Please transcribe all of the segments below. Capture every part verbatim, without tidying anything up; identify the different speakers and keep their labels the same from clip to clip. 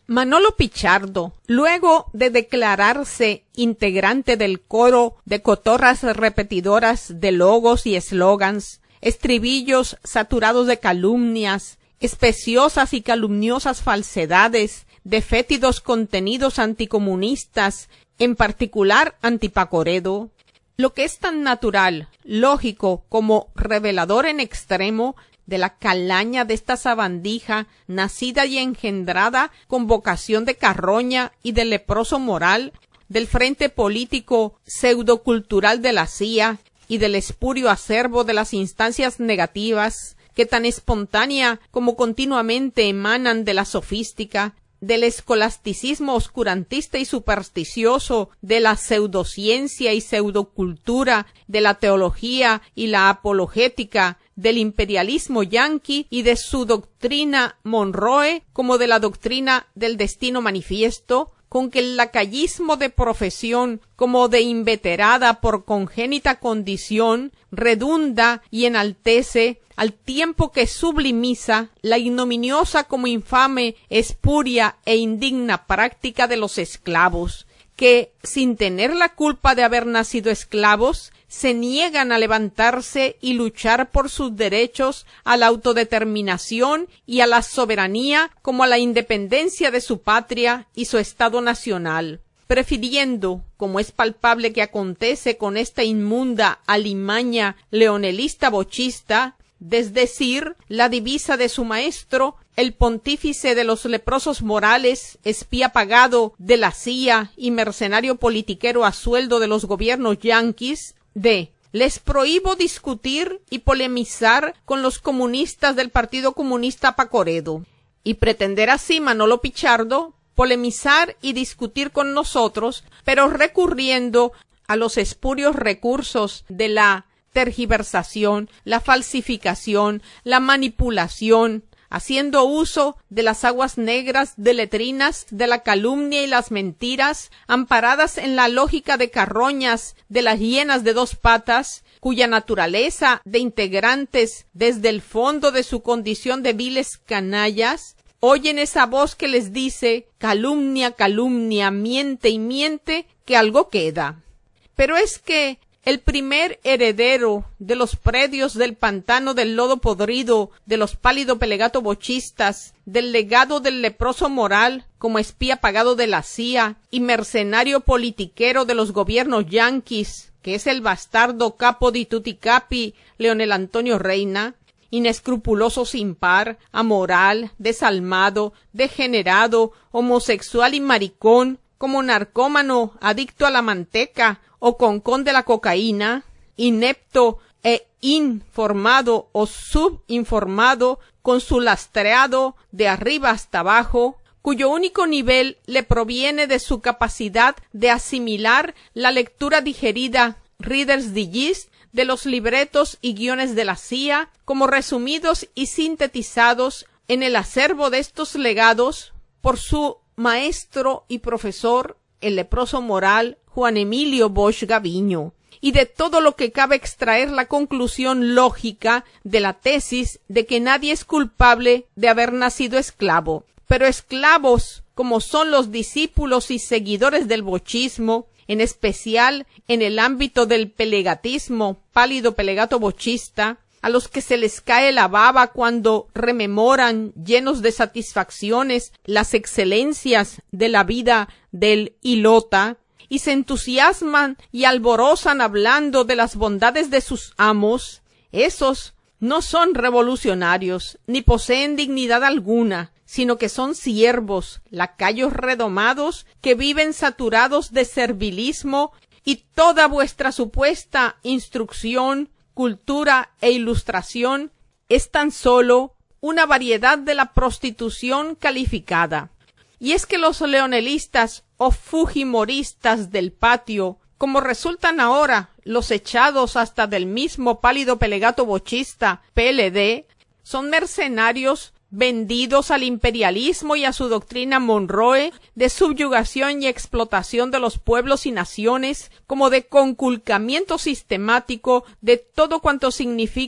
Speaker 1: Manolo Pichardo, luego de declararse integrante del coro de cotorras repetidoras de logos y eslogans, estribillos saturados de calumnias, especiosas y calumniosas falsedades, de fétidos contenidos anticomunistas, en particular antipacoredo, lo que es tan natural, lógico como revelador en extremo de la calaña de esta sabandija, nacida y engendrada con vocación de carroña y de leproso moral, del frente político pseudocultural de la C I A y del espurio acervo de las instancias negativas, que tan espontánea como continuamente emanan de la sofística, del escolasticismo oscurantista y supersticioso, de la pseudociencia y pseudocultura, de la teología y la apologética, del imperialismo yanqui y de su doctrina Monroe, como de la doctrina del destino manifiesto, con que el lacayismo de profesión, como de inveterada por congénita condición, redunda y enaltece, al tiempo que sublimiza la ignominiosa como infame, espuria e indigna práctica de los esclavos, que, sin tener la culpa de haber nacido esclavos, se niegan a levantarse y luchar por sus derechos a la autodeterminación y a la soberanía como a la independencia de su patria y su estado nacional, prefiriendo, como es palpable que acontece con esta inmunda alimaña leonelista bochista, desdecir la divisa de su maestro, el pontífice de los leprosos morales, espía pagado de la C I A y mercenario politiquero a sueldo de los gobiernos yanquis, de les prohíbo discutir y polemizar con los comunistas del Partido Comunista Pacoredo, y pretender así Manolo Pichardo polemizar y discutir con nosotros, pero recurriendo a los espurios recursos de la tergiversación, la falsificación, la manipulación, haciendo uso de las aguas negras de letrinas de la calumnia y las mentiras, amparadas en la lógica de carroñas de las hienas de dos patas, cuya naturaleza de integrantes desde el fondo de su condición de viles canallas, oyen esa voz que les dice calumnia, calumnia, miente y miente, que algo queda. Pero es que el primer heredero de los predios del pantano del lodo podrido, de los pálido pelegato bochistas, del legado del leproso moral como espía pagado de la C I A y mercenario politiquero de los gobiernos yanquis, que es el bastardo capo di tutti capi Leonel Antonio Reina, inescrupuloso sin par, amoral, desalmado, degenerado, homosexual y maricón, como narcómano adicto a la manteca o concón de la cocaína, inepto e informado o subinformado, con su lastreado de arriba hasta abajo, cuyo único nivel le proviene de su capacidad de asimilar la lectura digerida Reader's Digest de los libretos y guiones de la C I A, como resumidos y sintetizados en el acervo de estos legados por su maestro y profesor, el leproso moral Juan Emilio Bosch Gaviño, y de todo lo que cabe extraer la conclusión lógica de la tesis de que nadie es culpable de haber nacido esclavo, pero esclavos como son los discípulos y seguidores del bochismo, en especial en el ámbito del pelegatismo, pálido pelegato bochista, a los que se les cae la baba cuando rememoran, llenos de satisfacciones, las excelencias de la vida del Ilota, y se entusiasman y alborozan hablando de las bondades de sus amos, esos no son revolucionarios, ni poseen dignidad alguna, sino que son siervos, lacayos redomados, que viven saturados de servilismo, y toda vuestra supuesta instrucción, cultura e ilustración es tan solo una variedad de la prostitución calificada. Y es que los leonelistas o fujimoristas del patio, como resultan ahora los echados hasta del mismo pálido pelegato bochista P L D, son mercenarios vendidos al imperialismo y a su doctrina Monroe de subyugación y explotación de los pueblos y naciones, como de conculcamiento sistemático de todo cuanto signifiquen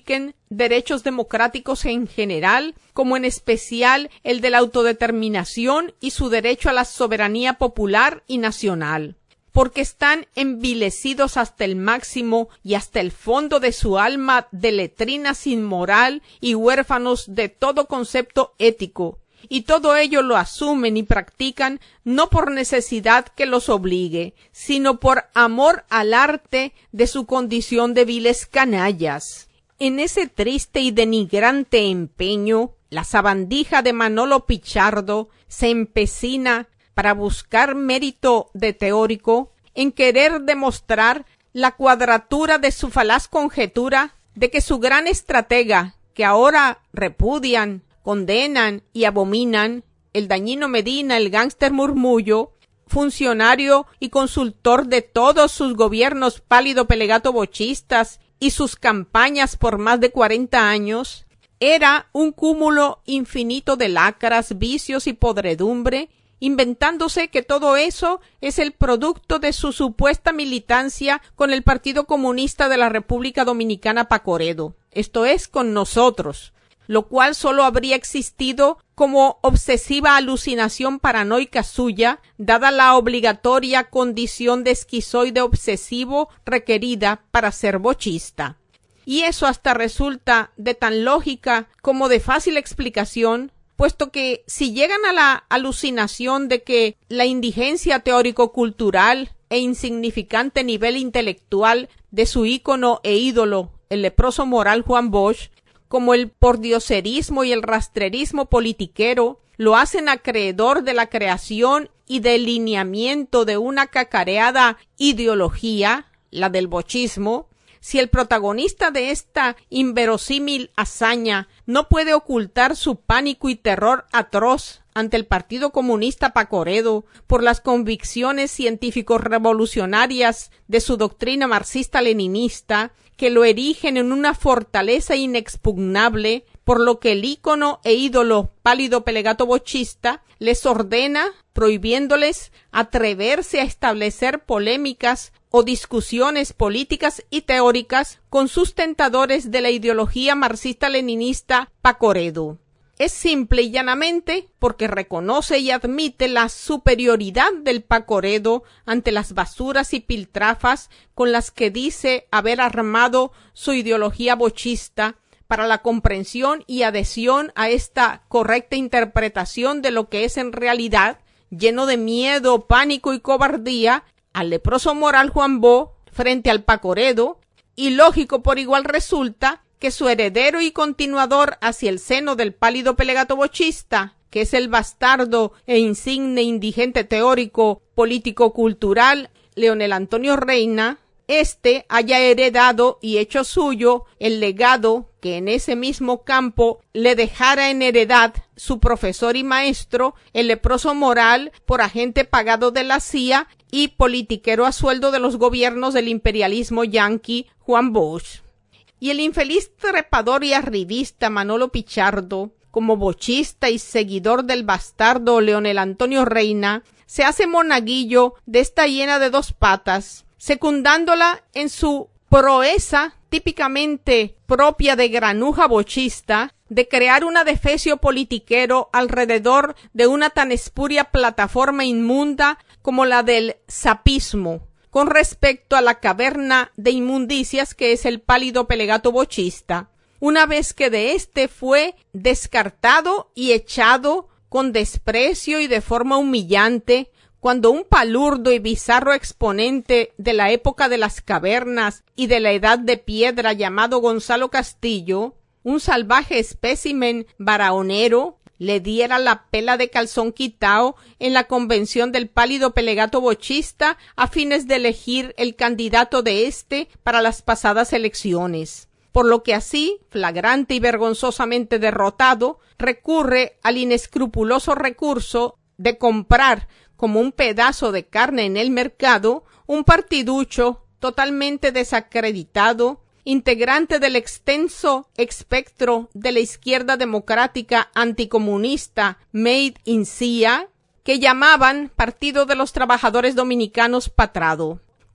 Speaker 1: derechos democráticos en general, como en especial el de la autodeterminación y su derecho a la soberanía popular y nacional, porque están envilecidos hasta el máximo y hasta el fondo de su alma de letrina sin moral y huérfanos de todo concepto ético, y todo ello lo asumen y practican no por necesidad que los obligue, sino por amor al arte de su condición de viles canallas. En ese triste y denigrante empeño, la sabandija de Manolo Pichardo se empecina, para buscar mérito de teórico, en querer demostrar la cuadratura de su falaz conjetura de que su gran estratega, que ahora repudian, condenan y abominan, el dañino Medina, el gángster Murmullo, funcionario y consultor de todos sus gobiernos pálido pelegato bochistas y sus campañas por más de cuarenta años, era un cúmulo infinito de lacras, vicios y podredumbre, inventándose que todo eso es el producto de su supuesta militancia con el Partido Comunista de la República Dominicana Pacoredo, esto es, con nosotros, lo cual solo habría existido como obsesiva alucinación paranoica suya, dada la obligatoria condición de esquizoide obsesivo requerida para ser bochista. Y eso hasta resulta de tan lógica como de fácil explicación, puesto que si llegan a la alucinación de que la indigencia teórico-cultural e insignificante nivel intelectual de su ícono e ídolo, el leproso moral Juan Bosch, como el pordioserismo y el rastrerismo politiquero, lo hacen acreedor de la creación y delineamiento de una cacareada ideología, la del bochismo, si el protagonista de esta inverosímil hazaña no puede ocultar su pánico y terror atroz ante el Partido Comunista Pacoredo por las convicciones científicos revolucionarias de su doctrina marxista-leninista, que lo erigen en una fortaleza inexpugnable, por lo que el ícono e ídolo pálido pelegato bochista les ordena, prohibiéndoles atreverse a establecer polémicas o discusiones políticas y teóricas con sustentadores de la ideología marxista-leninista Pacoredo. Es simple y llanamente porque reconoce y admite la superioridad del Pacoredo ante las basuras y piltrafas con las que dice haber armado su ideología bochista para la comprensión y adhesión a esta correcta interpretación de lo que es en realidad, lleno de miedo, pánico y cobardía, al leproso moral Juan Bo frente al Pacoredo, y lógico por igual resulta que su heredero y continuador hacia el seno del pálido pelegato bochista, que es el bastardo e insigne indigente teórico político-cultural Leonel Antonio Reina, éste haya heredado y hecho suyo el legado que en ese mismo campo le dejara en heredad su profesor y maestro, el leproso moral, por agente pagado de la C I A y politiquero a sueldo de los gobiernos del imperialismo yanqui Juan Bosch. Y el infeliz trepador y arribista Manolo Pichardo, como bochista y seguidor del bastardo Leonel Antonio Reina, se hace monaguillo de esta hiena de dos patas, secundándola en su proeza típicamente propia de granuja bochista, de crear un adefesio politiquero alrededor de una tan espuria plataforma inmunda como la del sapismo, con respecto a la caverna de inmundicias que es el pálido pelegato bochista, una vez que de éste fue descartado y echado con desprecio y de forma humillante, cuando un palurdo y bizarro exponente de la época de las cavernas y de la edad de piedra llamado Gonzalo Castillo, un salvaje espécimen barahonero, le diera la pela de calzón quitao en la convención del pálido pelegato bochista a fines de elegir el candidato de éste para las pasadas elecciones. Por lo que así, flagrante y vergonzosamente derrotado, recurre al inescrupuloso recurso de comprar como un pedazo de carne en el mercado un partiducho totalmente desacreditado, integrante del extenso espectro de la izquierda democrática anticomunista Made in C I A, que llamaban Partido de los Trabajadores Dominicanos Patrado,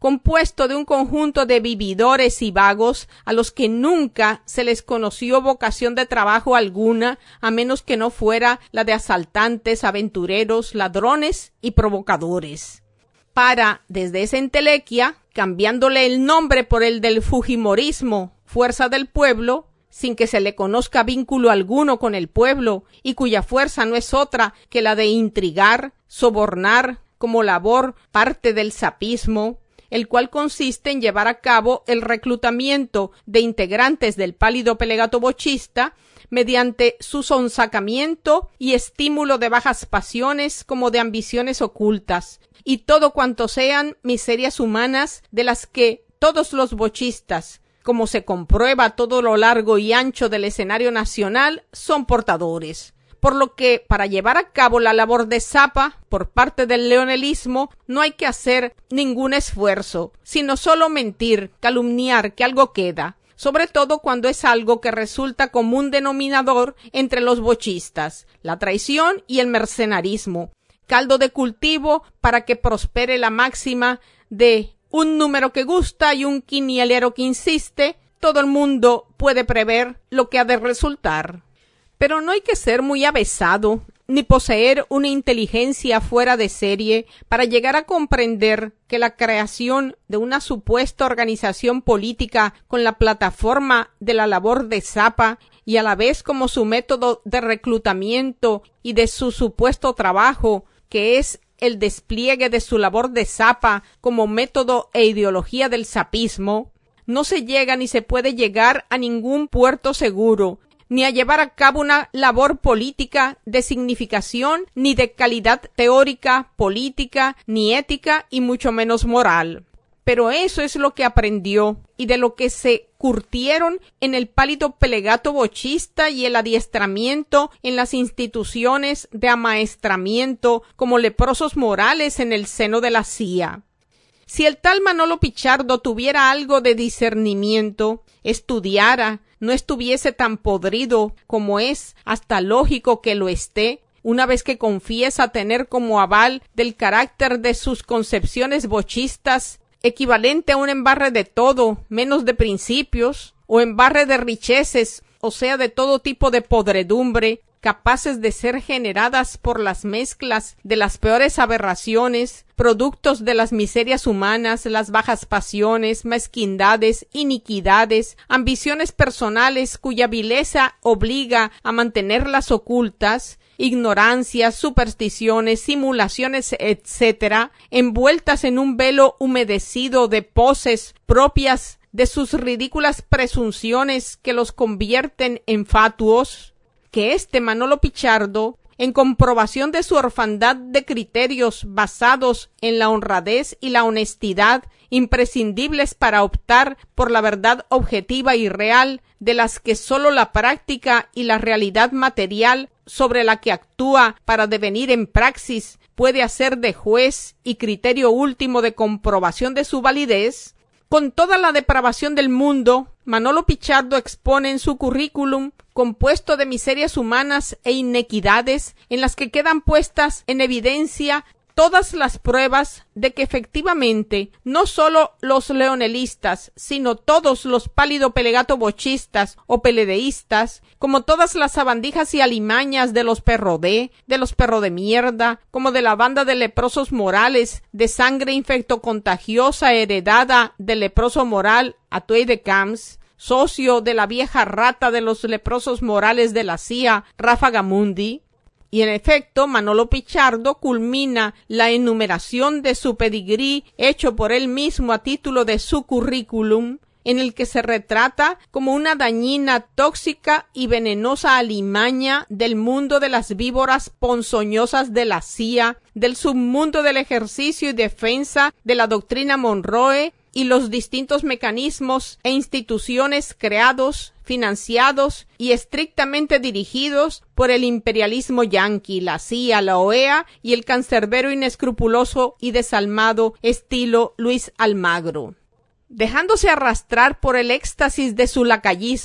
Speaker 1: compuesto de un conjunto de vividores y vagos a los que nunca se les conoció vocación de trabajo alguna, a menos que no fuera la de asaltantes, aventureros, ladrones y provocadores. Para, desde esa entelequia, cambiándole el nombre por el del fujimorismo, fuerza del pueblo, sin que se le conozca vínculo alguno con el pueblo, y cuya fuerza no es otra que la de intrigar, sobornar, como labor parte del sapismo, el cual consiste en llevar a cabo el reclutamiento de integrantes del pálido pelegato bochista mediante su sonsacamiento y estímulo de bajas pasiones como de ambiciones ocultas, y todo cuanto sean miserias humanas de las que todos los bochistas, como se comprueba a todo lo largo y ancho del escenario nacional, son portadores. Por lo que, para llevar a cabo la labor de zapa por parte del leonelismo, no hay que hacer ningún esfuerzo, sino solo mentir, calumniar que algo queda, sobre todo cuando es algo que resulta común denominador entre los bochistas, la traición y el mercenarismo, caldo de cultivo para que prospere la máxima de un número que gusta y un quinielero que insiste. Todo el mundo puede prever lo que ha de resultar. Pero no hay que ser muy avesado, ni poseer una inteligencia fuera de serie para llegar a comprender que la creación de una supuesta organización política con la plataforma de la labor de zapa y a la vez como su método de reclutamiento y de su supuesto trabajo, que es el despliegue de su labor de zapa como método e ideología del zapismo, no se llega ni se puede llegar a ningún puerto seguro, ni a llevar a cabo una labor política de significación, ni de calidad teórica, política, ni ética, y mucho menos moral. Pero eso es lo que aprendió, y de lo que se curtieron en el pálido pelegato bochista y el adiestramiento en las instituciones de amaestramiento como leprosos morales en el seno de la C I A. Si el tal Manolo Pichardo tuviera algo de discernimiento, estudiara, no estuviese tan podrido como es, hasta lógico que lo esté, una vez que confiesa tener como aval del carácter de sus concepciones bochistas, equivalente a un embarre de todo, menos de principios, o embarre de richeces, o sea, de todo tipo de podredumbre, capaces de ser generadas por las mezclas de las peores aberraciones, productos de las miserias humanas, las bajas pasiones, mezquindades, iniquidades, ambiciones personales cuya vileza obliga a mantenerlas ocultas, ignorancias, supersticiones, simulaciones, etcétera, envueltas en un velo humedecido de poses propias de sus ridículas presunciones que los convierten en fatuos, que este Manolo Pichardo, en comprobación de su orfandad de criterios basados en la honradez y la honestidad, imprescindibles para optar por la verdad objetiva y real, de las que sólo la práctica y la realidad material sobre la que actúa para devenir en praxis puede hacer de juez y criterio último de comprobación de su validez, con toda la depravación del mundo, Manolo Pichardo expone en su currículum, compuesto de miserias humanas e inequidades, en las que quedan puestas en evidencia todas las pruebas de que efectivamente no solo los leonelistas, sino todos los pálido pelegato bochistas o peledeístas, como todas las sabandijas y alimañas de los perrodé, de los perro de mierda, como de la banda de leprosos morales, de sangre infectocontagiosa heredada del leproso moral Atuey de Camps, socio de la vieja rata de los leprosos morales de la C I A, Rafa Gamundi. Y en efecto, Manolo Pichardo culmina la enumeración de su pedigrí hecho por él mismo a título de su currículum, en el que se retrata como una dañina, tóxica y venenosa alimaña del mundo de las víboras ponzoñosas de la C I A, del submundo del ejercicio y defensa de la doctrina Monroe y los distintos mecanismos e instituciones creados, financiados y estrictamente dirigidos por el imperialismo yanqui, la C I A, la O E A y el cancerbero inescrupuloso y desalmado estilo Luis Almagro. Dejándose arrastrar por el éxtasis de su lacayismo,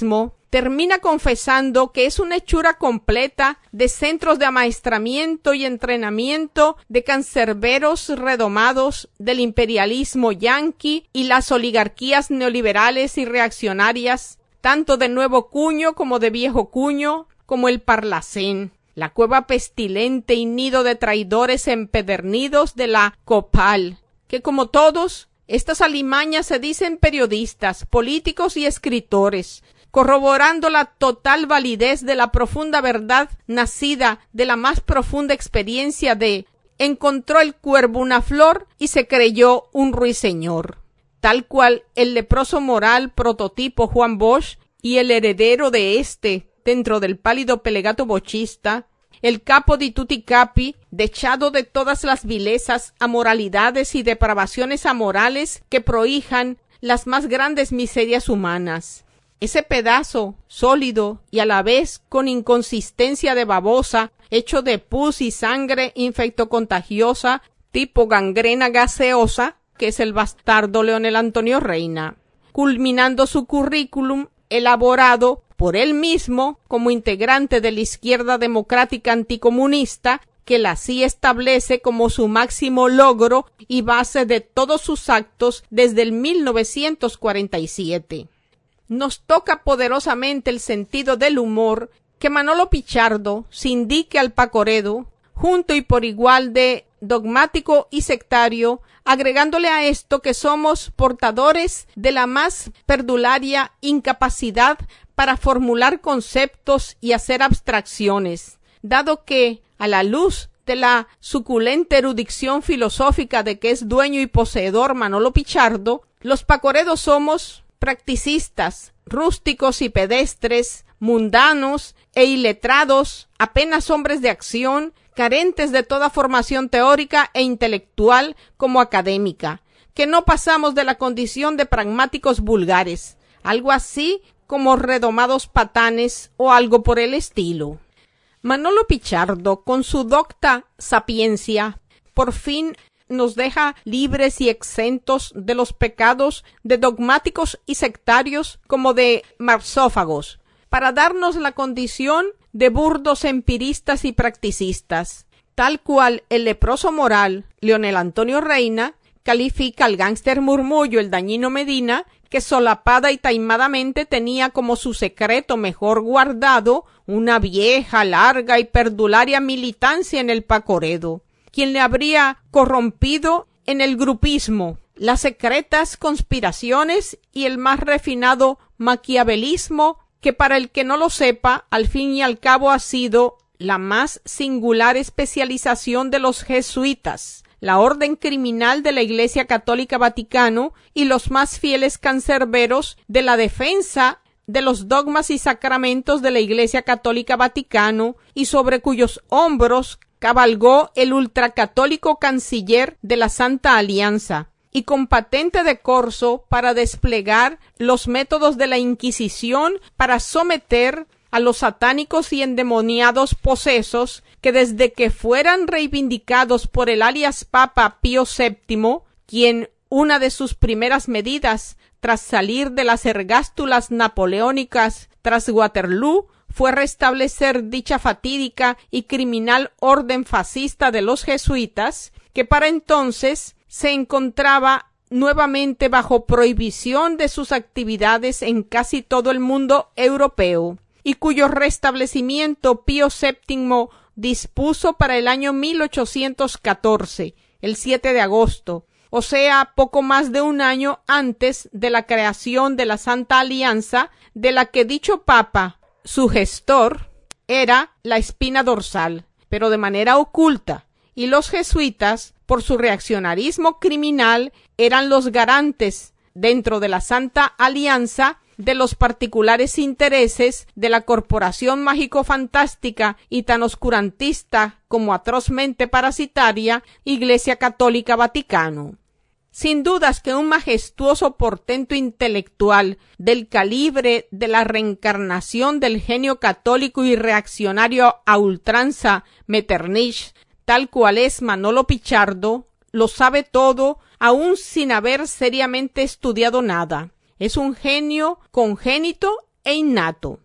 Speaker 1: termina confesando que es una hechura completa de centros de amaestramiento y entrenamiento de cancerberos redomados del imperialismo yanqui y las oligarquías neoliberales y reaccionarias, tanto de nuevo cuño como de viejo cuño, como el Parlacén, la cueva pestilente y nido de traidores empedernidos de la Copal, que como todos, estas alimañas se dicen periodistas, políticos y escritores, corroborando la total validez de la profunda verdad nacida de la más profunda experiencia de encontró el cuervo una flor y se creyó un ruiseñor, tal cual el leproso moral prototipo Juan Bosch y el heredero de éste dentro del pálido Pellegato bochista, el capo di tutti capi, dechado de todas las vilezas, amoralidades y depravaciones amorales que prohijan las más grandes miserias humanas. Ese pedazo sólido y a la vez con inconsistencia de babosa, hecho de pus y sangre infectocontagiosa, tipo gangrena gaseosa, que es el bastardo Leonel Antonio Reina, culminando su currículum elaborado por él mismo como integrante de la izquierda democrática anticomunista, que la sí establece como su máximo logro y base de todos sus actos desde el mil novecientos cuarenta y siete. Nos toca poderosamente el sentido del humor que Manolo Pichardo se indique al Pacoredo, junto y por igual de dogmático y sectario, agregándole a esto que somos portadores de la más perdularia incapacidad para formular conceptos y hacer abstracciones, dado que, a la luz de la suculenta erudición filosófica de que es dueño y poseedor Manolo Pichardo, los Pacoredos somos practicistas, rústicos y pedestres, mundanos e iletrados, apenas hombres de acción, carentes de toda formación teórica e intelectual como académica, que no pasamos de la condición de pragmáticos vulgares, algo así como redomados patanes o algo por el estilo. Manolo Pichardo, con su docta sapiencia, por fin nos deja libres y exentos de los pecados de dogmáticos y sectarios como de marsófagos, para darnos la condición de burdos empiristas y practicistas, tal cual el leproso moral, Leonel Antonio Reina, califica al gángster Murmullo, el dañino Medina, que solapada y taimadamente tenía como su secreto mejor guardado una vieja, larga y perdularia militancia en el Pacoredo, quien le habría corrompido en el grupismo, las secretas conspiraciones y el más refinado maquiavelismo, que para el que no lo sepa, al fin y al cabo ha sido la más singular especialización de los jesuitas, la orden criminal de la Iglesia Católica Vaticano y los más fieles cancerberos de la defensa de los dogmas y sacramentos de la Iglesia Católica Vaticano, y sobre cuyos hombros cabalgó el ultracatólico canciller de la Santa Alianza, y con patente de corso para desplegar los métodos de la Inquisición para someter a los satánicos y endemoniados posesos que desde que fueran reivindicados por el alias Papa Pío séptimo, quien una de sus primeras medidas tras salir de las ergástulas napoleónicas tras Waterloo fue restablecer dicha fatídica y criminal orden fascista de los jesuitas, que para entonces se encontraba nuevamente bajo prohibición de sus actividades en casi todo el mundo europeo, y cuyo restablecimiento Pío séptimo dispuso para el año mil ochocientos catorce, el siete de agosto, o sea, poco más de un año antes de la creación de la Santa Alianza, de la que dicho Papa, su gestor, era la espina dorsal, pero de manera oculta, y los jesuitas, por su reaccionarismo criminal, eran los garantes, dentro de la Santa Alianza, de los particulares intereses de la corporación mágico-fantástica y tan oscurantista como atrozmente parasitaria Iglesia Católica Vaticano. Sin dudas que un majestuoso portento intelectual del calibre de la reencarnación del genio católico y reaccionario a ultranza Metternich, tal cual es Manolo Pichardo, lo sabe todo aún sin haber seriamente estudiado nada. Es un genio congénito e innato.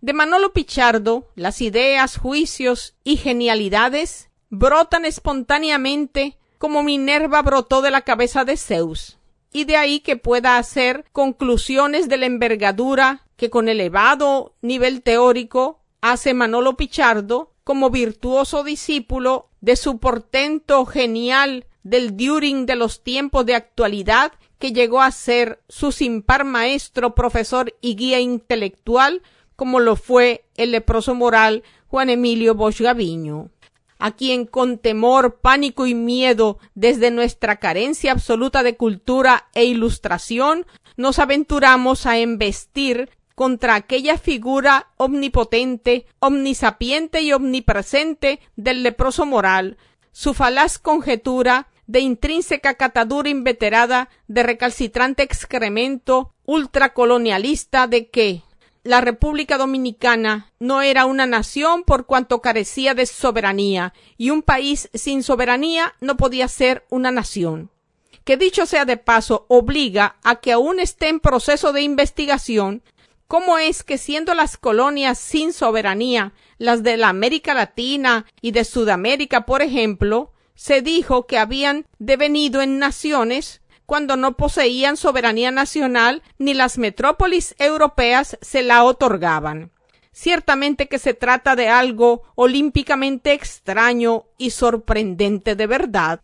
Speaker 1: De Manolo Pichardo, las ideas, juicios y genialidades brotan espontáneamente como Minerva brotó de la cabeza de Zeus, y de ahí que pueda hacer conclusiones de la envergadura que con elevado nivel teórico hace Manolo Pichardo como virtuoso discípulo de su portento genial del Düring de los tiempos de actualidad, que llegó a ser su sin par maestro, profesor y guía intelectual, como lo fue el leproso moral Juan Emilio Bosch Gaviño, a quien con temor, pánico y miedo, desde nuestra carencia absoluta de cultura e ilustración, nos aventuramos a embestir contra aquella figura omnipotente, omnisapiente y omnipresente del leproso moral, su falaz conjetura de intrínseca catadura inveterada de recalcitrante excremento ultracolonialista de que la República Dominicana no era una nación por cuanto carecía de soberanía, y un país sin soberanía no podía ser una nación. Que dicho sea de paso, obliga a que aún esté en proceso de investigación cómo es que, siendo las colonias sin soberanía, las de la América Latina y de Sudamérica, por ejemplo, se dijo que habían devenido en naciones cuando no poseían soberanía nacional ni las metrópolis europeas se la otorgaban. Ciertamente que se trata de algo olímpicamente extraño y sorprendente de verdad.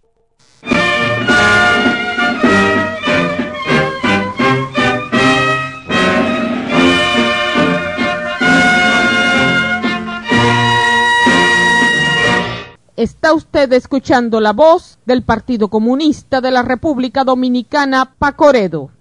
Speaker 1: Está usted escuchando la voz del Partido Comunista de la República Dominicana, Pacoredo.